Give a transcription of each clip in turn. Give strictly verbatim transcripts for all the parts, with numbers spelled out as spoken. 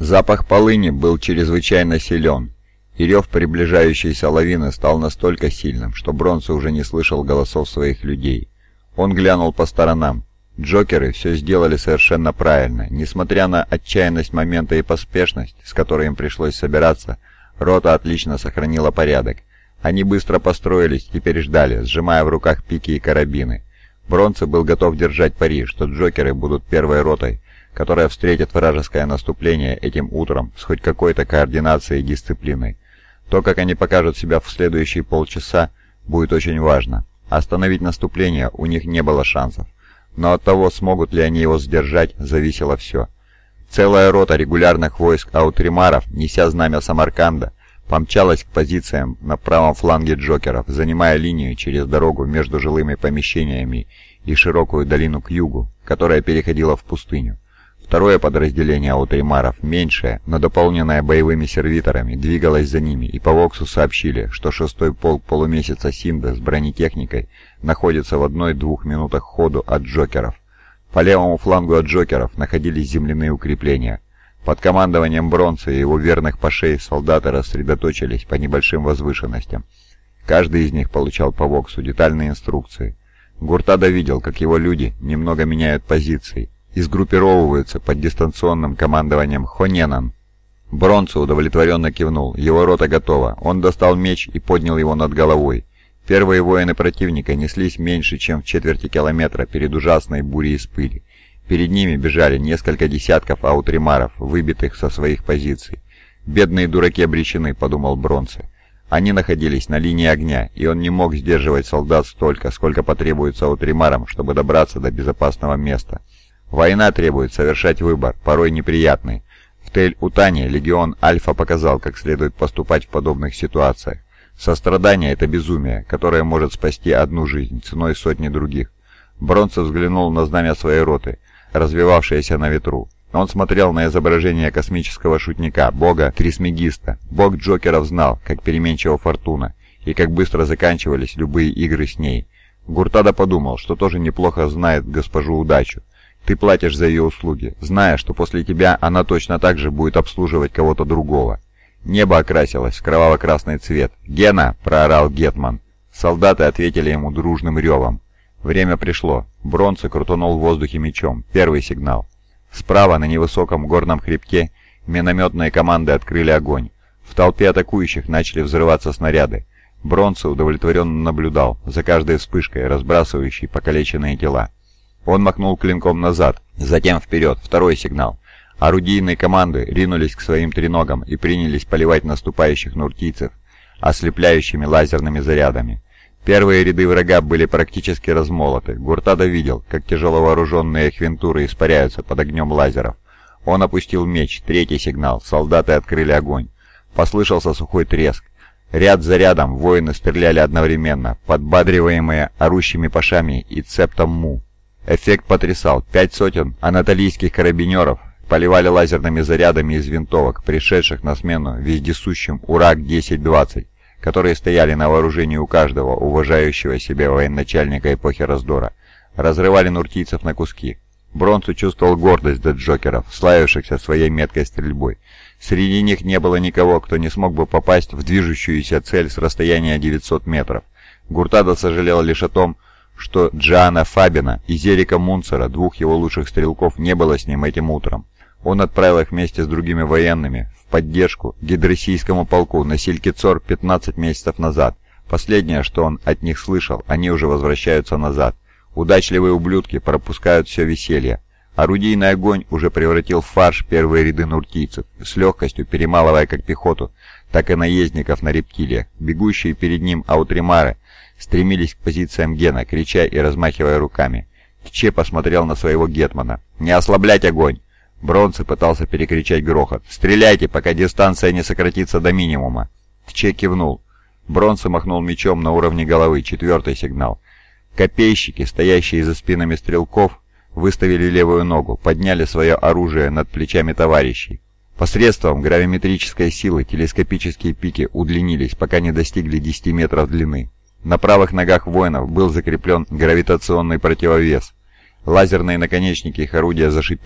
Запах полыни был чрезвычайно силен, и рев приближающейся лавины стал настолько сильным, что Бронце уже не слышал голосов своих людей. Он глянул по сторонам. Джокеры все сделали совершенно правильно. Несмотря на отчаянность момента и поспешность, с которой им пришлось собираться, рота отлично сохранила порядок. Они быстро построились и теперь ждали, сжимая в руках пики и карабины. Бронце был готов держать пари, что Джокеры будут первой ротой, которая встретит вражеское наступление этим утром с хоть какой-то координацией и дисциплиной. То, как они покажут себя в следующие полчаса, будет очень важно. Остановить наступление у них не было шансов. Но от того, смогут ли они его сдержать, зависело все. Целая рота регулярных войск аутримаров, неся знамя Самарканда, помчалась к позициям на правом фланге Джокеров, занимая линию через дорогу между жилыми помещениями и широкую долину к югу, которая переходила в пустыню. Второе подразделение аутримаров, меньшее, но дополненное боевыми сервиторами, двигалось за ними, и по Воксу сообщили, что шестой полк полумесяца Синда с бронетехникой находится в одной-двух минутах ходу от Джокеров. По левому флангу от Джокеров находились земляные укрепления. Под командованием Бронца и его верных пашей солдаты рассредоточились по небольшим возвышенностям. Каждый из них получал по Воксу детальные инструкции. Гуртада видел, как его люди немного меняют позиции и сгруппировываются под дистанционным командованием Хоненан. Бронце удовлетворенно кивнул. Его рота готова. Он достал меч и поднял его над головой. Первые воины противника неслись меньше, чем в четверти километра перед ужасной бурей из пыли. Перед ними бежали несколько десятков аутримаров, выбитых со своих позиций. «Бедные дураки обречены», — подумал Бронце. Они находились на линии огня, и он не мог сдерживать солдат столько, сколько потребуется аутримарам, чтобы добраться до безопасного места. Война требует совершать выбор, порой неприятный. В Тель-Утане легион Альфа показал, как следует поступать в подобных ситуациях. Сострадание — это безумие, которое может спасти одну жизнь ценой сотни других. Бронце взглянул на знамя своей роты, развивавшееся на ветру. Он смотрел на изображение космического шутника, бога Трисмегиста. Бог Джокеров знал, как переменчива фортуна, и как быстро заканчивались любые игры с ней. Гуртада подумал, что тоже неплохо знает госпожу Удачу. Ты платишь за ее услуги, зная, что после тебя она точно так же будет обслуживать кого-то другого. Небо окрасилось в кроваво-красный цвет. «Гена!» — проорал Гетман. Солдаты ответили ему дружным ревом. Время пришло. Бронце крутанул в воздухе мечом. Первый сигнал. Справа, на невысоком горном хребте, минометные команды открыли огонь. В толпе атакующих начали взрываться снаряды. Бронце удовлетворенно наблюдал за каждой вспышкой, разбрасывающей покалеченные тела. Он махнул клинком назад, затем вперед. Второй сигнал. Орудийные команды ринулись к своим треногам и принялись поливать наступающих нуртийцев ослепляющими лазерными зарядами. Первые ряды врага были практически размолоты. Гуртада видел, как тяжело вооруженные хвинтуры испаряются под огнем лазеров. Он опустил меч. Третий сигнал. Солдаты открыли огонь. Послышался сухой треск. Ряд за рядом воины стреляли одновременно, подбадриваемые орущими пашами и цептом Му. Эффект потрясал. Пять сотен анатолийских карабинеров поливали лазерными зарядами из винтовок, пришедших на смену вездесущим Ураг десять двадцать, которые стояли на вооружении у каждого уважающего себя военачальника эпохи раздора. Разрывали нуртийцев на куски. Бронце чувствовал гордость за Джокеров, славившихся своей меткой стрельбой. Среди них не было никого, кто не смог бы попасть в движущуюся цель с расстояния девятьсот метров. Гуртада сожалел лишь о том, что Джоана Фабина и Зерика Мунцера, двух его лучших стрелков, не было с ним этим утром. Он отправил их вместе с другими военными в поддержку гидроссийскому полку на Силькицор пятнадцать месяцев назад. Последнее, что он от них слышал, они уже возвращаются назад. Удачливые ублюдки пропускают все веселье. Орудийный огонь уже превратил в фарш первые ряды нуртийцев, с легкостью перемалывая как пехоту, так и наездников на рептилиях. Бегущие перед ним аутримары стремились к позициям Гена, крича и размахивая руками. Тче посмотрел на своего гетмана. «Не ослаблять огонь!» Бронце пытался перекричать грохот. «Стреляйте, пока дистанция не сократится до минимума!» Тче кивнул. Бронце махнул мечом на уровне головы. Четвертый сигнал. Копейщики, стоящие за спинами стрелков, выставили левую ногу, подняли свое оружие над плечами товарищей. Посредством гравиметрической силы телескопические пики удлинились, пока не достигли десяти метров длины. На правых ногах воинов был закреплен гравитационный противовес. Лазерные наконечники их орудия зашипели,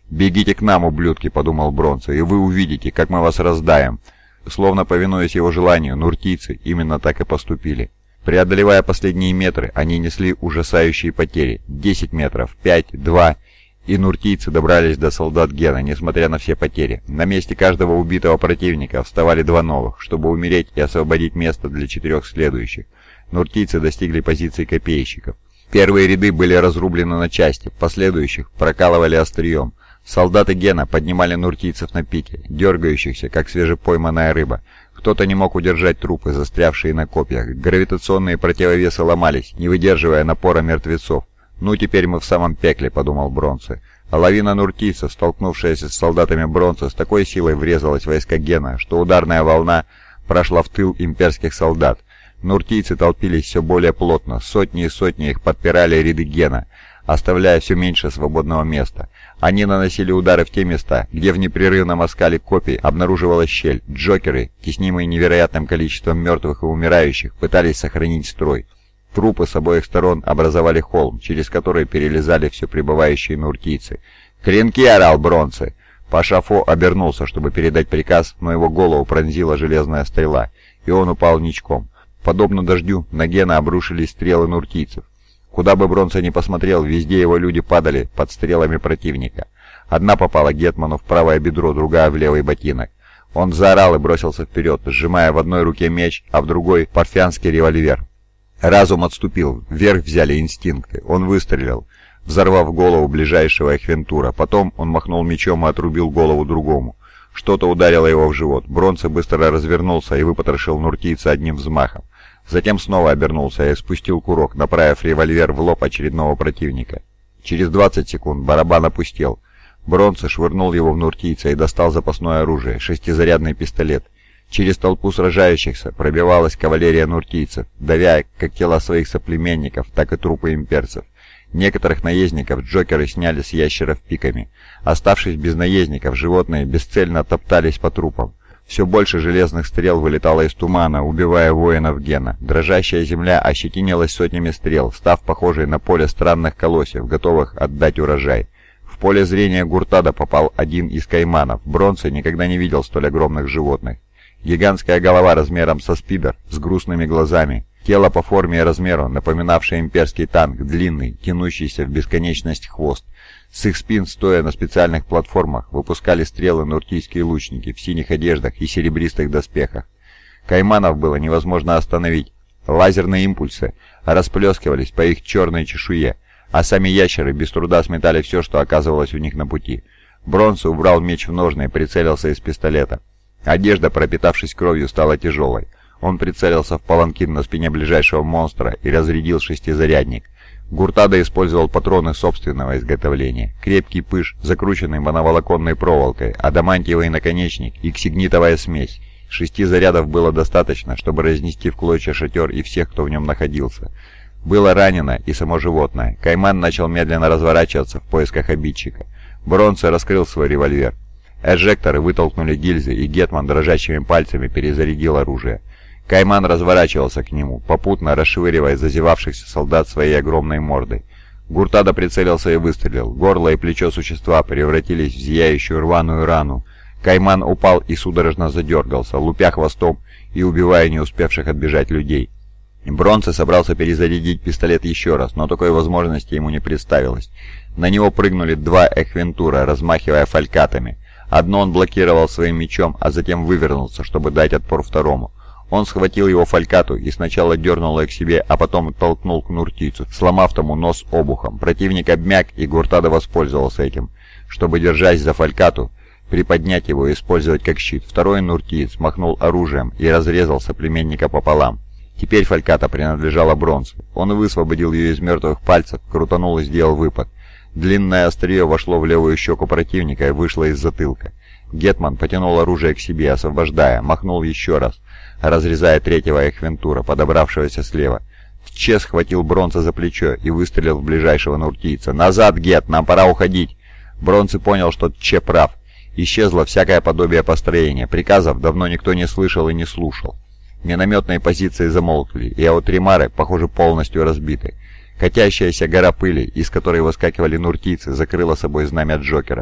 «Бегите к нам, ублюдки», — подумал Бронце, — «и вы увидите, как мы вас раздаем». Словно повинуясь его желанию, нуртийцы именно так и поступили. Преодолевая последние метры, они несли ужасающие потери. десять метров, пять, два, и нуртийцы добрались до солдат Гена, несмотря на все потери. На месте каждого убитого противника вставали два новых, чтобы умереть и освободить место для четырех следующих. Нуртийцы достигли позиций копейщиков. Первые ряды были разрублены на части, последующих прокалывали острием. Солдаты Гена поднимали нуртийцев на пике, дергающихся, как свежепойманная рыба. Кто-то не мог удержать трупы, застрявшие на копьях. Гравитационные противовесы ломались, не выдерживая напора мертвецов. «Ну, теперь мы в самом пекле», — подумал Бронце. А лавина нуртийцев, столкнувшаяся с солдатами Бронце, с такой силой врезалась в войска Гена, что ударная волна прошла в тыл имперских солдат. Нуртийцы толпились все более плотно, сотни и сотни их подпирали ряды Гена, оставляя все меньше свободного места. Они наносили удары в те места, где в непрерывном оскале копий обнаруживалась щель. Джокеры, теснимые невероятным количеством мертвых и умирающих, пытались сохранить строй. Трупы с обоих сторон образовали холм, через который перелезали все прибывающие нуртийцы. «Клинки!» — орал Бронце. Пашафо обернулся, чтобы передать приказ, но его голову пронзила железная стрела, и он упал ничком. Подобно дождю, на Гена обрушились стрелы нуртийцев. Куда бы Бронце ни посмотрел, везде его люди падали под стрелами противника. Одна попала Гетману в правое бедро, другая в левый ботинок. Он заорал и бросился вперед, сжимая в одной руке меч, а в другой — парфянский револьвер. Разум отступил, вверх взяли инстинкты. Он выстрелил, взорвав голову ближайшего Эхвентура. Потом он махнул мечом и отрубил голову другому. Что-то ударило его в живот. Бронце быстро развернулся и выпотрошил нуртийца одним взмахом. Затем снова обернулся и спустил курок, направив револьвер в лоб очередного противника. Через двадцать секунд барабан опустел. Бронце швырнул его в нуртийца и достал запасное оружие — шестизарядный пистолет. Через толпу сражающихся пробивалась кавалерия нуртийцев, давя как тела своих соплеменников, так и трупы имперцев. Некоторых наездников джокеры сняли с ящеров пиками. Оставшись без наездников, животные бесцельно топтались по трупам. Все больше железных стрел вылетало из тумана, убивая воинов Гена. Дрожащая земля ощетинилась сотнями стрел, став похожей на поле странных колосьев, готовых отдать урожай. В поле зрения Гуртада попал один из кайманов. Бронце никогда не видел столь огромных животных. Гигантская голова размером со спидер, с грустными глазами. Тело по форме и размеру, напоминавшее имперский танк, длинный, тянущийся в бесконечность хвост. С их спин, стоя на специальных платформах, выпускали стрелы нуртийские лучники в синих одеждах и серебристых доспехах. Кайманов было невозможно остановить. Лазерные импульсы расплескивались по их черной чешуе, а сами ящеры без труда сметали все, что оказывалось у них на пути. Бронце убрал меч в ножны и прицелился из пистолета. Одежда, пропитавшись кровью, стала тяжелой. Он прицелился в паланкин на спине ближайшего монстра и разрядил шестизарядник. Гуртада использовал патроны собственного изготовления. Крепкий пыш, закрученный моноволоконной проволокой, адамантиевый наконечник и ксигнитовая смесь. Шести зарядов было достаточно, чтобы разнести в клочья шатер и всех, кто в нем находился. Было ранено и само животное. Кайман начал медленно разворачиваться в поисках обидчика. Бронце раскрыл свой револьвер. Эджекторы вытолкнули гильзы, и Гетман дрожащими пальцами перезарядил оружие. Кайман разворачивался к нему, попутно расшвыривая зазевавшихся солдат своей огромной мордой. Гуртада прицелился и выстрелил. Горло и плечо существа превратились в зияющую рваную рану. Кайман упал и судорожно задергался, лупя хвостом и убивая не успевших отбежать людей. Бронце собрался перезарядить пистолет еще раз, но такой возможности ему не представилось. На него прыгнули два Эхвентура, размахивая фалькатами. Одно он блокировал своим мечом, а затем вывернулся, чтобы дать отпор второму. Он схватил его фалькату и сначала дернул ее к себе, а потом толкнул к нуртийцу, сломав тому нос обухом. Противник обмяк, и Гуртада воспользовался этим, чтобы, держась за фалькату, приподнять его и использовать как щит. Второй нуртиец махнул оружием и разрезал соплеменника пополам. Теперь фальката принадлежала Бронце. Он высвободил ее из мертвых пальцев, крутанул и сделал выпад. Длинное острие вошло в левую щеку противника и вышло из затылка. Гетман потянул оружие к себе, освобождая, махнул еще раз, разрезая третьего Эхвентура, подобравшегося слева. Че схватил Бронце за плечо и выстрелил в ближайшего нуртийца. «Назад, Гет, нам пора уходить!» Бронце понял, что Че прав. Исчезло всякое подобие построения. Приказов давно никто не слышал и не слушал. Минометные позиции замолкли, и аутримары, похоже, полностью разбиты. Катящаяся гора пыли, из которой выскакивали нуртийцы, закрыла собой знамя джокеров.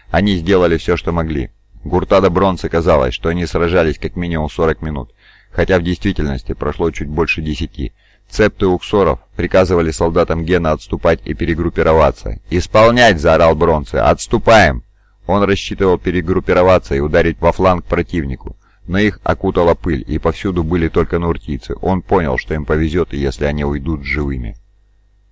Они сделали все, что могли. Гуртада Бронце казалось, что они сражались как минимум сорок минут, хотя в действительности прошло чуть больше десяти. Цепты уксоров приказывали солдатам Гена отступать и перегруппироваться. «Исполнять!» – заорал Бронце. «Отступаем!» Он рассчитывал перегруппироваться и ударить во фланг противнику, но их окутала пыль, и повсюду были только науртийцы. Он понял, что им повезет, если они уйдут живыми.